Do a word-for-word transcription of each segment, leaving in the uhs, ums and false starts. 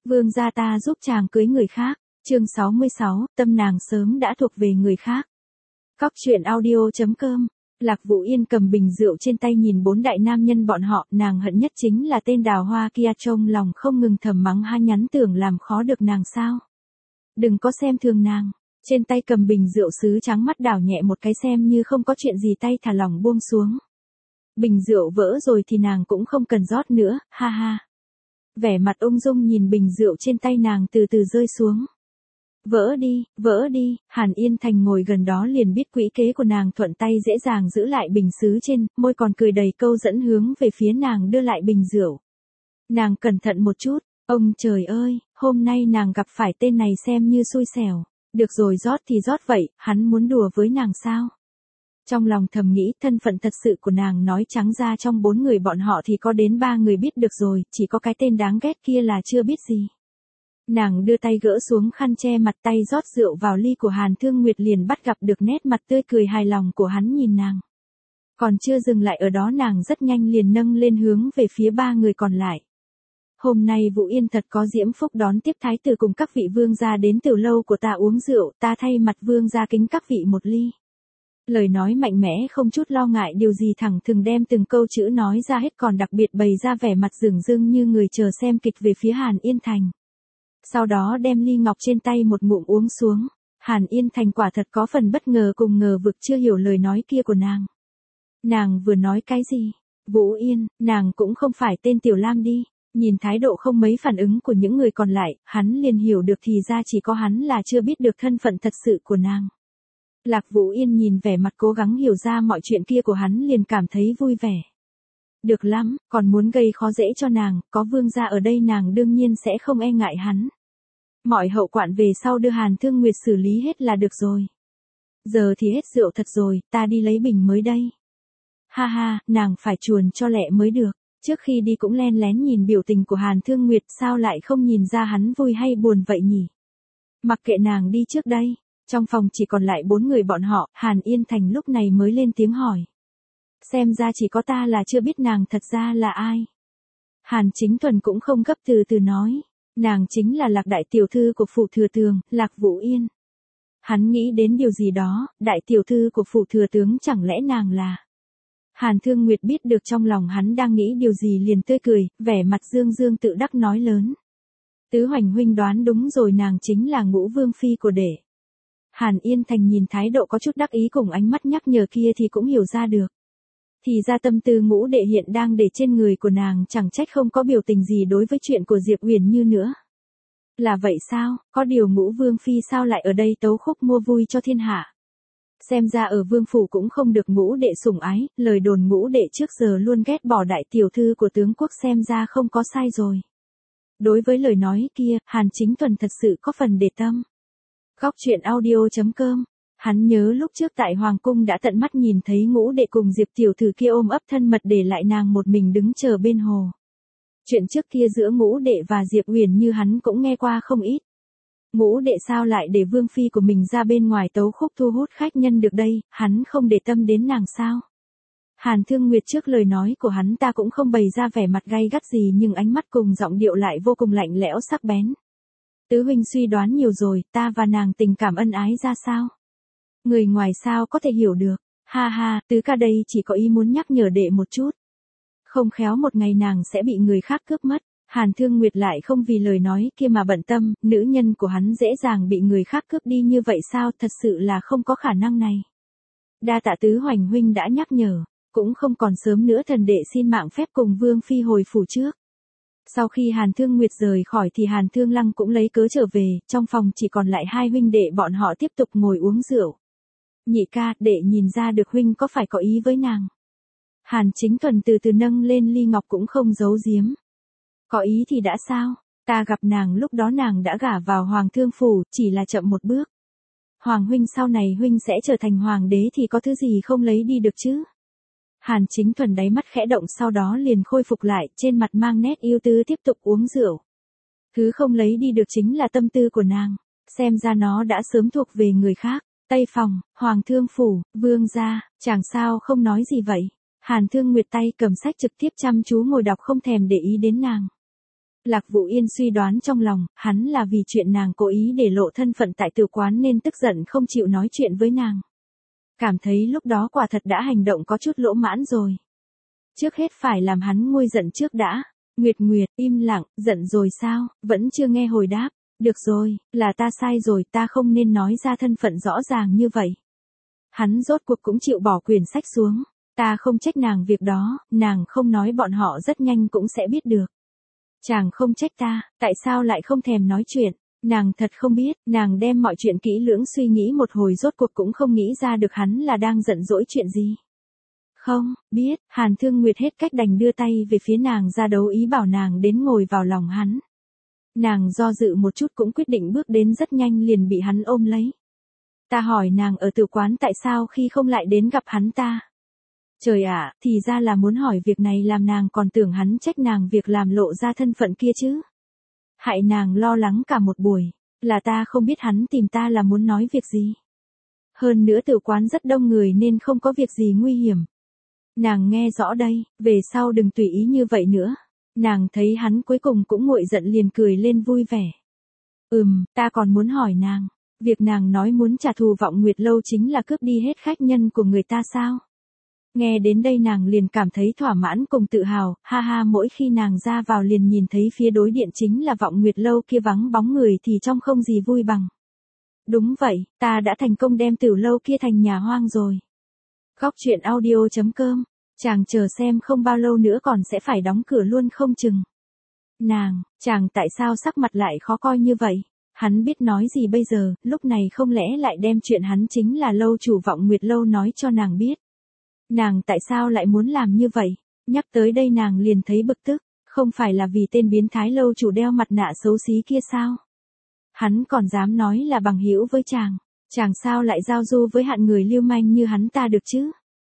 Vương gia ta giúp chàng cưới người khác. Chương sáu mươi sáu, tâm nàng sớm đã thuộc về người khác. Cóc truyện audio chấm com. Lạc Vũ Yên cầm bình rượu trên tay nhìn bốn đại nam nhân bọn họ, nàng hận nhất chính là tên đào hoa kia, trong lòng không ngừng thầm mắng ha, nhắn tưởng làm khó được nàng sao. Đừng có xem thường nàng. Trên tay cầm bình rượu sứ trắng, mắt đảo nhẹ một cái xem như không có chuyện gì, tay thả lỏng buông xuống. Bình rượu vỡ rồi thì nàng cũng không cần rót nữa, ha ha. Vẻ mặt ung dung nhìn bình rượu trên tay nàng từ từ rơi xuống. Vỡ đi, vỡ đi. Hàn Yên Thành ngồi gần đó liền biết quỹ kế của nàng, thuận tay dễ dàng giữ lại bình sứ trên, môi còn cười đầy câu dẫn hướng về phía nàng đưa lại bình rượu. Nàng cẩn thận một chút, ông trời ơi, hôm nay nàng gặp phải tên này xem như xui xẻo. Được rồi, rót thì rót vậy, hắn muốn đùa với nàng sao? Trong lòng thầm nghĩ, thân phận thật sự của nàng nói trắng ra trong bốn người bọn họ thì có đến ba người biết được rồi, chỉ có cái tên đáng ghét kia là chưa biết gì. Nàng đưa tay gỡ xuống khăn che mặt, tay rót rượu vào ly của Hàn Thương Nguyệt liền bắt gặp được nét mặt tươi cười hài lòng của hắn nhìn nàng. Còn chưa dừng lại ở đó, nàng rất nhanh liền nâng lên hướng về phía ba người còn lại. Hôm nay Vũ Yên thật có diễm phúc đón tiếp thái tử cùng các vị vương gia đến từ lâu của ta uống rượu, ta thay mặt vương gia kính các vị một ly. Lời nói mạnh mẽ không chút lo ngại điều gì, thẳng thừng đem từng câu chữ nói ra hết, còn đặc biệt bày ra vẻ mặt dửng dưng như người chờ xem kịch về phía Hàn Yên Thành. Sau đó đem ly ngọc trên tay một ngụm uống xuống. Hàn Yên Thành quả thật có phần bất ngờ cùng ngờ vực, chưa hiểu lời nói kia của nàng. Nàng vừa nói cái gì? Vũ Yên, nàng cũng không phải tên Tiểu Lam đi. Nhìn thái độ không mấy phản ứng của những người còn lại, hắn liền hiểu được thì ra chỉ có hắn là chưa biết được thân phận thật sự của nàng. Lạc Vũ Yên nhìn vẻ mặt cố gắng hiểu ra mọi chuyện kia của hắn liền cảm thấy vui vẻ. Được lắm, còn muốn gây khó dễ cho nàng, có vương gia ở đây nàng đương nhiên sẽ không e ngại hắn. Mọi hậu quản về sau đưa Hàn Thương Nguyệt xử lý hết là được rồi. Giờ thì hết rượu thật rồi, ta đi lấy bình mới đây. Ha ha, nàng phải chuồn cho lẹ mới được. Trước khi đi cũng len lén nhìn biểu tình của Hàn Thương Nguyệt, sao lại không nhìn ra hắn vui hay buồn vậy nhỉ? Mặc kệ nàng đi trước đây. Trong phòng chỉ còn lại bốn người bọn họ, Hàn Yên Thành lúc này mới lên tiếng hỏi. Xem ra chỉ có ta là chưa biết nàng thật ra là ai. Hàn Chính Thuần cũng không gấp, từ từ nói. Nàng chính là Lạc đại tiểu thư của phủ thừa tướng, Lạc Vũ Yên. Hắn nghĩ đến điều gì đó, đại tiểu thư của phủ thừa tướng chẳng lẽ nàng là... Hàn Thương Nguyệt biết được trong lòng hắn đang nghĩ điều gì liền tươi cười, vẻ mặt dương dương tự đắc nói lớn. Tứ Hoành huynh đoán đúng rồi, nàng chính là Ngũ Vương phi của đệ. Hàn Yên Thành nhìn thái độ có chút đắc ý cùng ánh mắt nhắc nhở kia thì cũng hiểu ra được. Thì ra tâm tư Ngũ đệ hiện đang để trên người của nàng, chẳng trách không có biểu tình gì đối với chuyện của Diệp Uyển Như nữa. Là vậy sao, có điều Ngũ Vương phi sao lại ở đây tấu khúc mua vui cho thiên hạ. Xem ra ở vương phủ cũng không được Ngũ đệ sủng ái, lời đồn Ngũ đệ trước giờ luôn ghét bỏ đại tiểu thư của tướng quốc xem ra không có sai rồi. Đối với lời nói kia, Hàn Chính Thuần thật sự có phần để tâm. Cóc truyện audio chấm com. Hắn nhớ lúc trước tại Hoàng cung đã tận mắt nhìn thấy Ngũ đệ cùng Diệp tiểu thư kia ôm ấp thân mật, để lại nàng một mình đứng chờ bên hồ. Chuyện trước kia giữa Ngũ đệ và Diệp Uyển Như hắn cũng nghe qua không ít. Ngũ đệ sao lại để vương phi của mình ra bên ngoài tấu khúc thu hút khách nhân được đây, hắn không để tâm đến nàng sao? Hàn Thương Nguyệt trước lời nói của hắn ta cũng không bày ra vẻ mặt gay gắt gì, nhưng ánh mắt cùng giọng điệu lại vô cùng lạnh lẽo sắc bén. Tứ huynh suy đoán nhiều rồi, ta và nàng tình cảm ân ái ra sao? Người ngoài sao có thể hiểu được, ha ha, tứ ca đây chỉ có ý muốn nhắc nhở đệ một chút. Không khéo một ngày nàng sẽ bị người khác cướp mất. Hàn Thương Nguyệt lại không vì lời nói kia mà bận tâm, nữ nhân của hắn dễ dàng bị người khác cướp đi như vậy sao, thật sự là không có khả năng này. Đa tạ Tứ Hoành huynh đã nhắc nhở, cũng không còn sớm nữa, thần đệ xin mạng phép cùng vương phi hồi phủ trước. Sau khi Hàn Thương Nguyệt rời khỏi thì Hàn Thương Lăng cũng lấy cớ trở về, trong phòng chỉ còn lại hai huynh đệ bọn họ tiếp tục ngồi uống rượu. Nhị ca, đệ nhìn ra được huynh có phải có ý với nàng. Hàn Chính Thuần từ từ nâng lên ly ngọc cũng không giấu giếm. Có ý thì đã sao, ta gặp nàng lúc đó nàng đã gả vào Hoàng Thương phủ, chỉ là chậm một bước. Hoàng huynh sau này huynh sẽ trở thành hoàng đế thì có thứ gì không lấy đi được chứ. Hàn Chính Thuần đáy mắt khẽ động, sau đó liền khôi phục lại, trên mặt mang nét yêu tư tiếp tục uống rượu. Thứ không lấy đi được chính là tâm tư của nàng, xem ra nó đã sớm thuộc về người khác. Tây phòng, Hoàng Thương phủ, vương gia, chàng sao không nói gì vậy? Hàn Thương Nguyệt tay cầm sách trực tiếp chăm chú ngồi đọc, không thèm để ý đến nàng. Lạc Vũ Yên suy đoán trong lòng, hắn là vì chuyện nàng cố ý để lộ thân phận tại tử quán nên tức giận không chịu nói chuyện với nàng. Cảm thấy lúc đó quả thật đã hành động có chút lỗ mãn rồi. Trước hết phải làm hắn nguôi giận trước đã. Nguyệt Nguyệt, im lặng, giận rồi sao, vẫn chưa nghe hồi đáp. Được rồi, là ta sai rồi, ta không nên nói ra thân phận rõ ràng như vậy. Hắn rốt cuộc cũng chịu bỏ quyển sách xuống. Ta không trách nàng việc đó, nàng không nói bọn họ rất nhanh cũng sẽ biết được. Chàng không trách ta, tại sao lại không thèm nói chuyện? Nàng thật không biết, nàng đem mọi chuyện kỹ lưỡng suy nghĩ một hồi rốt cuộc cũng không nghĩ ra được hắn là đang giận dỗi chuyện gì. Không, biết, Hàn Thương Nguyệt hết cách đành đưa tay về phía nàng ra đấu ý bảo nàng đến ngồi vào lòng hắn. Nàng do dự một chút cũng quyết định bước đến rất nhanh liền bị hắn ôm lấy. Ta hỏi nàng ở tử quán tại sao khi không lại đến gặp hắn ta. Trời ạ, thì ra là muốn hỏi việc này làm nàng còn tưởng hắn trách nàng việc làm lộ ra thân phận kia chứ. Hại nàng lo lắng cả một buổi, là ta không biết hắn tìm ta là muốn nói việc gì. Hơn nữa tử quán rất đông người nên không có việc gì nguy hiểm. Nàng nghe rõ đây, về sau đừng tùy ý như vậy nữa. Nàng thấy hắn cuối cùng cũng nguội giận liền cười lên vui vẻ. Ừm, ta còn muốn hỏi nàng, việc nàng nói muốn trả thù Vọng Nguyệt Lâu chính là cướp đi hết khách nhân của người ta sao? Nghe đến đây nàng liền cảm thấy thỏa mãn cùng tự hào, ha ha mỗi khi nàng ra vào liền nhìn thấy phía đối điện chính là Vọng Nguyệt Lâu kia vắng bóng người thì trong không gì vui bằng. Đúng vậy, ta đã thành công đem Tử Lâu kia thành nhà hoang rồi. Góc truyện audio chấm com, chàng chờ xem không bao lâu nữa còn sẽ phải đóng cửa luôn không chừng. Nàng, chàng tại sao sắc mặt lại khó coi như vậy? Hắn biết nói gì bây giờ, lúc này không lẽ lại đem chuyện hắn chính là lâu chủ Vọng Nguyệt Lâu nói cho nàng biết. Nàng tại sao lại muốn làm như vậy? Nhắc tới đây nàng liền thấy bực tức, không phải là vì tên biến thái lâu chủ đeo mặt nạ xấu xí kia sao? Hắn còn dám nói là bằng hữu với chàng, chàng sao lại giao du với hạng người lưu manh như hắn ta được chứ?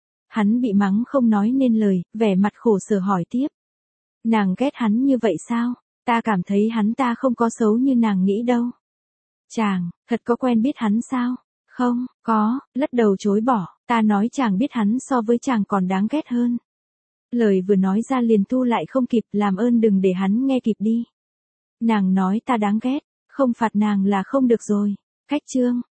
Hắn bị mắng không nói nên lời, vẻ mặt khổ sở hỏi tiếp. Nàng ghét hắn như vậy sao? Ta cảm thấy hắn ta không có xấu như nàng nghĩ đâu. Chàng, thật có quen biết hắn sao? Không, có, lắc đầu chối bỏ, ta nói chàng biết hắn so với chàng còn đáng ghét hơn. Lời vừa nói ra liền thu lại không kịp, làm ơn đừng để hắn nghe kịp đi. Nàng nói ta đáng ghét, không phạt nàng là không được rồi. Cách chương,